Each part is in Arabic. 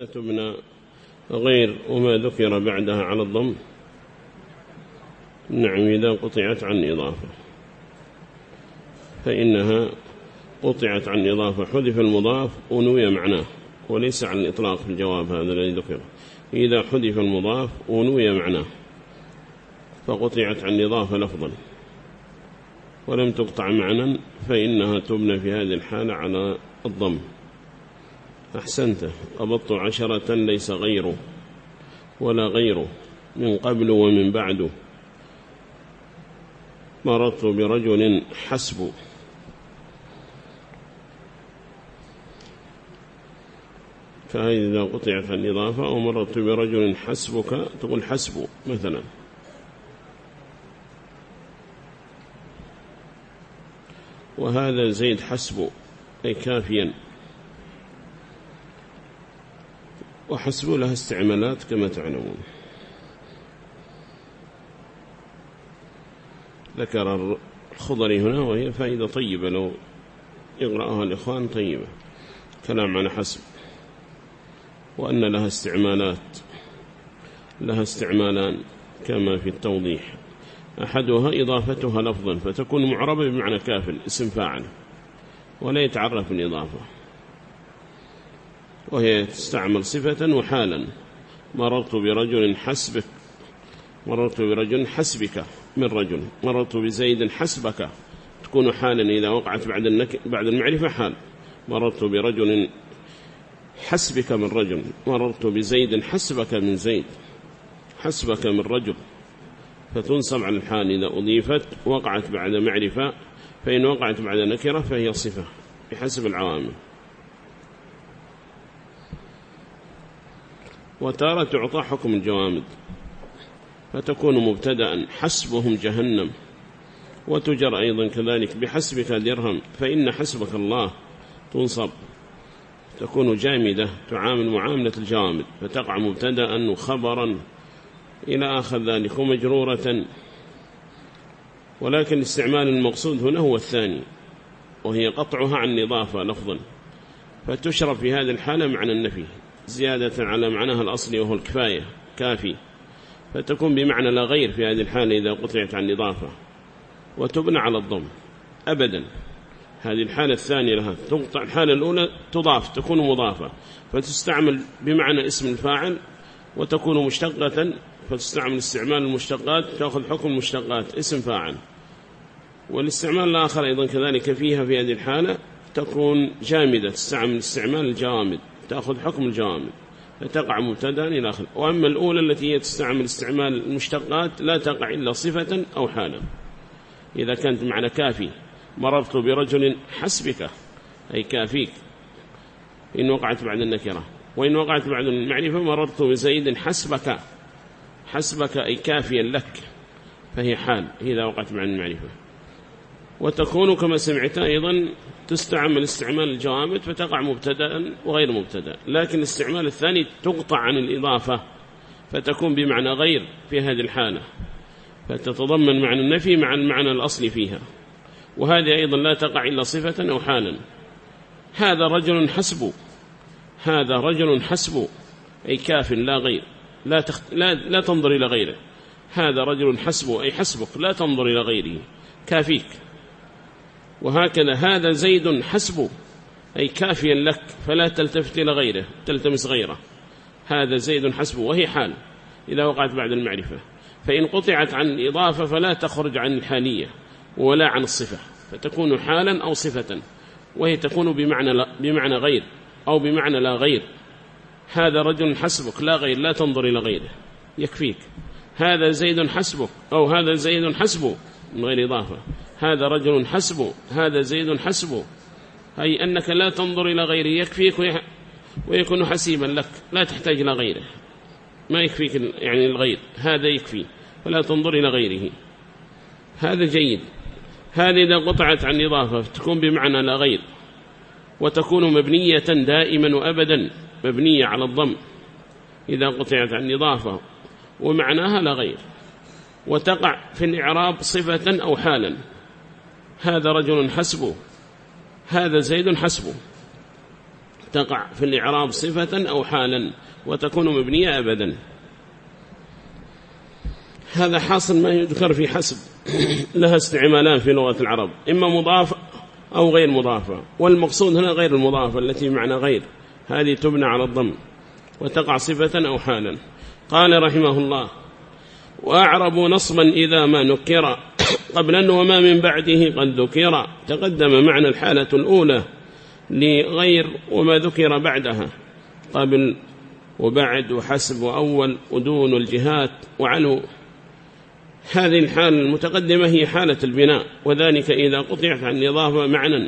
من غير وما ذكر بعدها على الضم. نعم، إذا قطعت عن إضافة فإنها قطعت عن إضافة، حذف المضاف ونوي معناه، وليس عن الإطلاق في الجواب هذا الذي ذكر. إذا حذف المضاف ونوي معناه فقطعت عن إضافة لفظا ولم تقطع معنى فإنها تبنى في هذه الحالة على الضم. أحسنت. قبضت 10 ليس غيره ولا غيره من قبل ومن بعد. مررت برجل حسب. فهذه إذا قطعت عن إضافة. أو مررت برجل حسبك تقول حسب مثلا. وهذا زيد حسب أي كافيا. وحسب لها استعمالات كما تعلمون. ذكر الخضري هنا وهي فائدة طيبة لو يقرأها الإخوان طيبة. كلام عن حسب وأن لها استعمالات، لها استعمالان كما في التوضيح. أحدها إضافتها لفظا فتكون معربة بمعنى كافل اسم فاعل ولا يتعرف الإضافة، وهي تستعمل صفة وحالا. مررت برجل حسبك، مررت برجل حسبك من رجل. مررت بزيد حسبك تكون حالا إذا وقعت بعد المعرفة حال. مررت برجل حسبك من رجل. مررت بزيد حسبك من زيد، حسبك من رجل، فتنصب على الحال إذا أضيفت وقعت بعد معرفة. فإن وقعت بعد نكرة فهي صفة بحسب العوامل. وتارة تعطى حكم الجوامد فتكون مبتدأ حسبهم جهنم. وتجر أيضا كذلك بحسبك درهم، فإن حسبك الله تنصب تكون جامدة تعامل معاملة الجوامد فتقع مبتدأ وخبرا إلى آخر ذلك ومجرورة. ولكن استعمال المقصود هنا هو الثاني، وهي قطعها عن إضافة لفظا، فتشرب في هذه الحالة معنى النفي زيادة على معناها الأصلي وهو الكفاية كافي، فتكون بمعنى لا غير في هذه الحالة إذا قطعت عن إضافة، وتبنى على الضم أبدا. هذه الحالة الثانية لها تقطع. الحالة الأولى تضاف تكون مضافة فتستعمل بمعنى اسم الفاعل وتكون مشتقة، فتستعمل استعمال المشتقات تأخذ حكم المشتقات اسم فاعل. والاستعمال الآخر أيضا كذلك فيها في هذه الحالة تكون جامدة تستعمل استعمال الجوامد تأخذ حكم الجوامد فتقع مبتدأ إلى آخره. وأما الأولى التي هي تستعمل استعمال المشتقات لا تقع إلا صفة أو حالا إذا كانت معنى كافي. مررت برجل حسبك أي كافيك إن وقعت بعد النكرة. وإن وقعت بعد المعرفة مررت بزيد حسبك، حسبك أي كافيا لك فهي حال إذا وقعت بعد المعرفة. وتكون كما سمعت أيضا تستعمل استعمال الجوامد فتقع مبتدأ وغير مبتدأ. لكن الاستعمال الثاني تقطع عن الإضافة فتكون بمعنى غير في هذه الحالة، فتتضمن معنى النفي مع المعنى الأصلي فيها. وهذه أيضا لا تقع إلا صفة أو حالا. هذا رجل حسب، هذا رجل حسب أي كاف لا غير، لا تنظر إلى غيره. هذا رجل حسب أي حسبك لا تنظر إلى غيره كافيك. وهكذا هذا زيد حسب أي كافيا لك فلا تلتفت إلى غيره تلتمس غيره. هذا زيد حسب وهي حال إذا وقعت بعد المعرفة. فإن قطعت عن الإضافة فلا تخرج عن الحالية ولا عن الصفة، فتكون حالا أو صفة، وهي تكون بمعنى غير أو بمعنى لا غير. هذا رجل حسبك لا غير، لا تنظر إلى غيره يكفيك. هذا زيد حسبك أو هذا زيد حسبه من غير إضافة. هذا رجل حسبه، هذا زيد حسبه، أي أنك لا تنظر إلى غيره يكفيك ويكون حسيبا لك لا تحتاج إلى غيره. ما يكفيك يعني الغير، هذا يكفي فلا تنظر إلى غيره. هذا جيد. هذه إذا قطعت عن إضافة تكون بمعنى لا غير، وتكون مبنية دائما وأبدا مبنية على الضم إذا قطعت عن إضافة ومعناها لا غير. وتقع في الإعراب صفة أو حالا. هذا رجل حسبه، هذا زيد حسبه، تقع في الإعراب صفة أو حالا وتكون مبنية أبدا. هذا حاصل ما يذكر في حسب لها استعمالان في لغة العرب، إما مضافة أو غير مضافة، والمقصود هنا غير المضافة التي معنى غير، هذه تبنى على الضم وتقع صفة أو حالا. قال رحمه الله: وأعربوا نصبا إذا ما نكر قبلا وما من بعده قد ذكر. تقدم معنى الحالة الأولى لغير وما ذكر بعدها، قبل وبعد وحسب وأول ودون والجهات وعلو. هذه الحالة المتقدمة هي حالة البناء، وذلك إذا قطعت عن الإضافة معنى،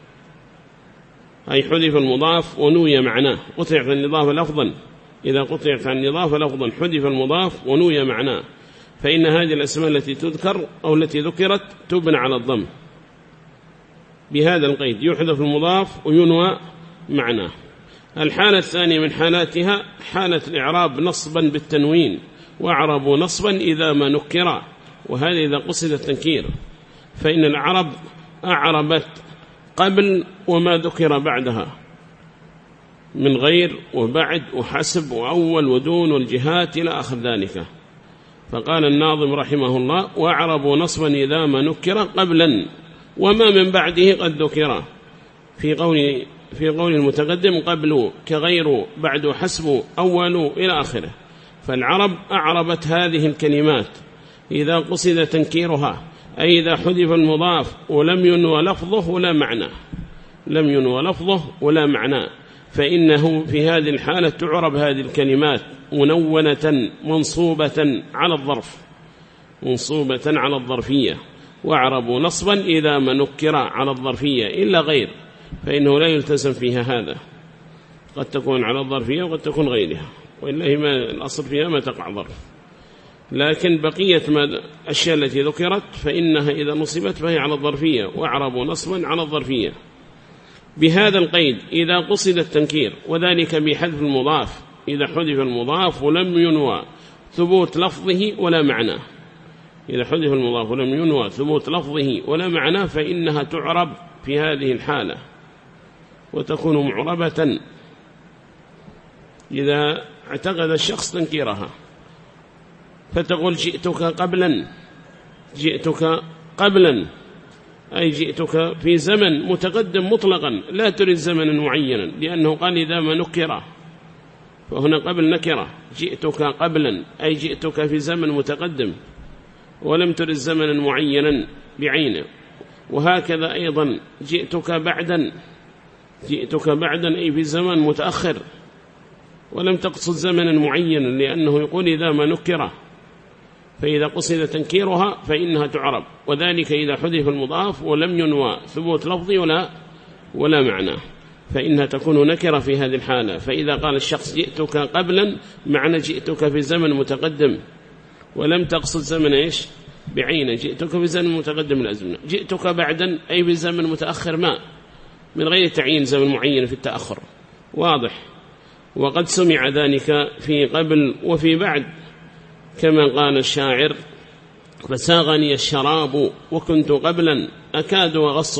أي حذف المضاف ونوي معناه. قطعت عن الإضافة لفظا، إذا قطعت عن الإضافة لفظا حذف المضاف ونوي معناه، فإن هذه الأسماء التي تذكر أو التي ذكرت تبنى على الضم بهذا القيد، يحذف المضاف وينوى معناه. الحالة الثانية من حالاتها حالة الإعراب نصبا بالتنوين، وأعربوا نصبا إذا ما نكر، وهذا إذا قصد التنكير، فإن العرب أعربت قبل وما ذكر بعدها من غير وبعد وحسب وأول ودون والجهات إلى آخر ذلك. فقال الناظم رحمه الله: وأعربوا نصبا إذا ما نكر قبلا وما من بعده قد ذكر. في قول المتقدم قبل كغير بعد حسب أول إلى آخره. فالعرب أعربت هذه الكلمات إذا قصد تنكيرها، أي إذا حذف المضاف ولم ينوى لفظه ولا معنى، لم ينوى لفظه ولا معنى، فإنه في هذه الحالة تعرب هذه الكلمات منونة منصوبة على الظرف، منصوبة على الظرفية. وأعربوا نصبا إذا ما نكر على الظرفية إلا غير، فإنه لا يلتزم فيها هذا، قد تكون على الظرفية وقد تكون غيرها، وإلا ما الأصل فيها ما تقع ظرف. لكن بقية الأشياء التي ذكرت فإنها إذا نصبت فهي على الظرفية، وأعربوا نصبا على الظرفية بهذا القيد إذا قصد التنكير، وذلك بحذف المضاف، إذا حذف المضاف ولم ينوى ثبوت لفظه ولا معنى. إذا حذف المضاف ولم ينوى ثبوت لفظه ولا معنى فإنها تعرب في هذه الحالة، وتكون معربة إذا اعتقد الشخص تنكيرها. فتقول جئتك قبلا، جئتك قبلا أي جئتك في زمن متقدم مطلقا، لا تريد زمنا معينا، لأنه قال إذا ما نكر، فهنا قبل نكرة. جئتك قبلا أي جئتك في زمن متقدم ولم ترد زمنا معينا بعينه. وهكذا أيضا جئتك بعدا، جئتك بعدا أي في زمن متأخر ولم تقصد زمنا معينا، لأنه يقول إذا ما نكره، فإذا قصد تنكيرها فإنها تعرب، وذلك إذا حذف المضاف ولم ينوى ثبوت لفظي ولا معنى، فإنها تكون نكرة في هذه الحالة. فإذا قال الشخص جئتك قبلا معنى جئتك في زمن متقدم ولم تقصد زمن إيش بعينه، جئتك في زمن متقدم الأزمنة. جئتك بعدا أي في زمن متأخر ما من غير تعيين زمن معين في التأخر، واضح. وقد سمع ذلك في قبل وفي بعد، كما قال الشاعر: فساغني الشراب وكنت قبلا أكاد وغص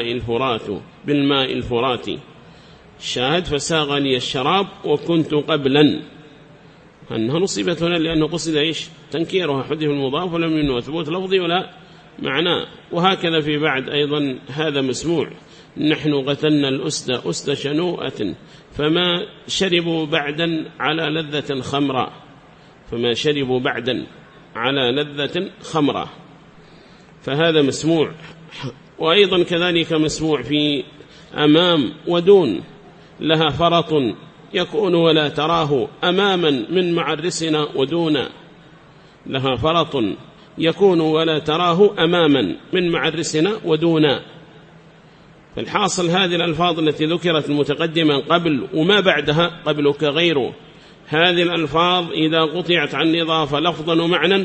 بالماء الفرات. الشاهد فساغني الشراب وكنت قبلا، أنها نصيبت هنا لأنه قصد إيش تنكيرها، حذف المضاف ولم ينوى ثبوت لفظي ولا معنى. وهكذا في بعد أيضا هذا مسموع: نحن قتلنا الأسد أسد شنوءة فما شربوا بعدا على لذة خمرا، فما شربوا بعدا على لذة خمرا، فهذا مسموع. وأيضا كذلك مسموع في أمام ودون: لها فرط يكون ولا تراه أماما من معرسنا ودونا. لها فرط يكون ولا تراه أماما من معرسنا ودونا. فالحاصل هذه الألفاظ التي ذكرت المتقدمة قبل وما بعدها، قبل كغيره، هذه الألفاظ إذا قطعت عن إضافة لفظا ومعنى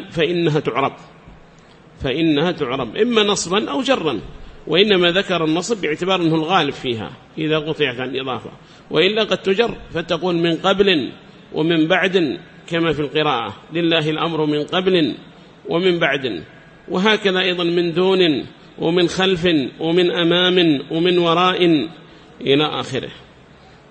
فإنها تعرب إما نصبا أو جرا، وإنما ذكر النصب باعتبار أنه الغالب فيها إذا قطعت عن إضافة، وإلا قد تجر فتقول من قبل ومن بعد، كما في القراءة: لله الأمر من قبل ومن بعد. وهكذا أيضا من دون ومن خلف ومن أمام ومن وراء إلى آخره.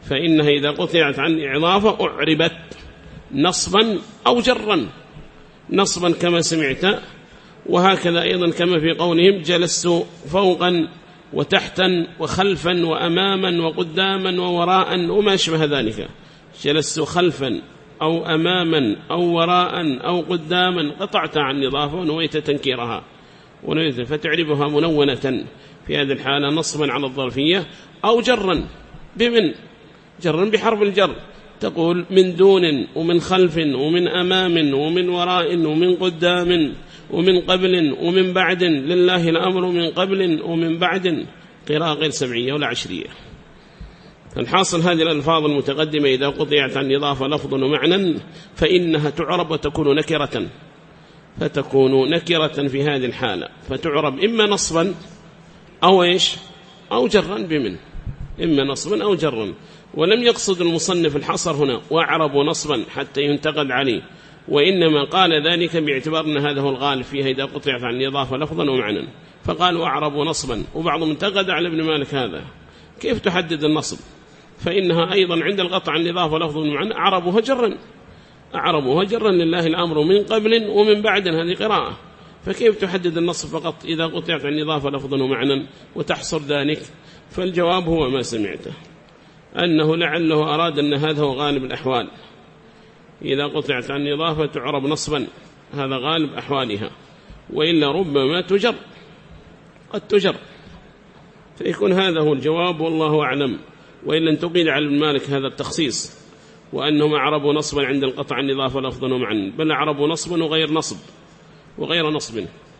فإنها إذا قطعت عن إضافة أعربت نصبا أو جرا، نصبا كما سمعت، وهكذا أيضا كما في قولهم جلست فوقا وتحتا وخلفا وأماما وقداما ووراء وما أشبه ذلك. جلست خلفا أو أماما أو وراء أو قداما قطعت عن إضافة ونويت تنكيرها فتعربها منونة في هذه الحالة نصبا على الظرفية، أو جرا بمن، جرا بحرف الجر، تقول من دون ومن خلف ومن أمام ومن وراء ومن قدام ومن قبل ومن بعد، لله الأمر من قبل ومن بعد، قراءة غير سبعية ولا عشرية. فالحاصل هذه الألفاظ المتقدمة إذا قطعت عن إضافة لفظ ومعنى فإنها تعرب وتكون نكرة، فتكون نكرة في هذه الحالة، فتعرب إما نصبا أو إيش أو جرا بمن، إما نصبا أو جرا. ولم يقصد المصنف الحصر هنا وأعرب نصبا حتى ينتقد عليه، وإنما قال ذلك باعتبار أن هذا هو الغالب فيها إذا قطعت عن إضافة لفظا ومعنى، فقال وأعرب نصبا. وبعضهم انتقد على ابن مالك هذا، كيف تحدد النصب؟ فإنها أيضا عند القطع عن إضافة لفظا ومعنى أعربها جرا، أعربها جرا لله الأمر من قبل ومن بعد، هذه قراءة. فكيف تحدد النصب فقط إذا قطعت عن إضافة لفظا ومعنى وتحصر ذلك؟ فالجواب هو ما سمعته، أنه لعله أراد أن هذا هو غالب الأحوال، إذا قطعت عن إضافة تعرب نصبا، هذا غالب أحوالها، وإلا ربما تجر، قد تجر، فيكون هذا هو الجواب والله أعلم. وإلا أن تقيل على ابن مالك هذا التخصيص، وأنهم أعربوا نصبا عند القطع عن إضافة لفظا ومعنى، بل أعربوا نصبا وغير نصب وغير نصب.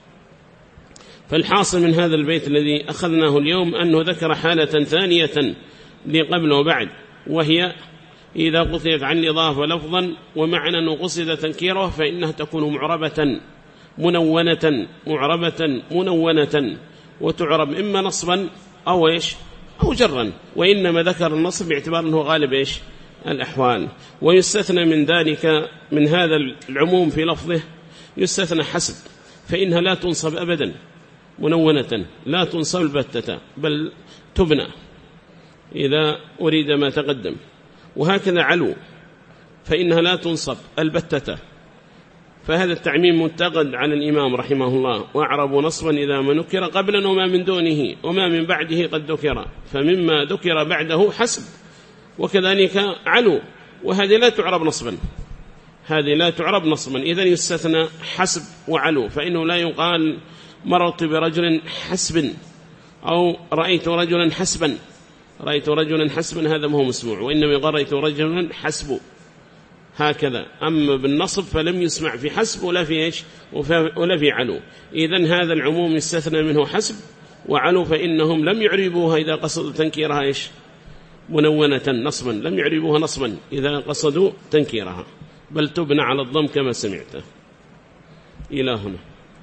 فالحاصل من هذا البيت الذي أخذناه اليوم أنه ذكر حالة ثانية لقبل وبعد، وهي إذا قطعت عن إضافة لفظا ومعنى وقصد تنكيره فإنها تكون معربة منونة، معربة منونة، وتعرب إما نصبا أو إيش أو جرا، وإنما ذكر النصب باعتبار أنه غالب إيش الأحوال. ويستثنى من ذلك من هذا العموم في لفظه يستثنى حسب، فإنها لا تنصب أبدا منونة، لا تنصب البتة بل تبنى إذا أريد ما تقدم. وهكذا علو فإنها لا تنصب البتة. فهذا التعميم منتقد على الإمام رحمه الله، وأعرب نصبا إذا ما نكر قبلا وما من دونه وما من بعده قد ذكر، فمما ذكر بعده حسب، وكذلك علو، وهذه لا تعرب نصبا، هذه لا تعرب نصبا. إذن يستثنى حسب وعلو، فإنه لا يقال مررت برجل حسب أو رأيت رجلا حسبا، رأيت رجلا حسبا هذا ما هو مسموع، وإنما يقال رأيت رجلا حسب هكذا. أما بالنصب فلم يسمع في حسب ولا في إيش ولا في علو. إذن هذا العموم يستثنى منه حسب وعلو، فإنهم لم يعربوها إذا قصدوا تنكيرها إيش منونة نصبا، لم يعربوها نصبا إذا قصدوا تنكيرها، بل تبنى على الضم كما سمعته. إلى هنا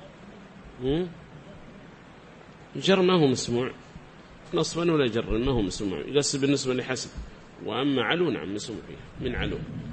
جر ما هو مسموع نصبا ولا جر ما هو مسموع، يقصد بالنسبة لحسب. وأما علو نعم مسموع فيه من علو.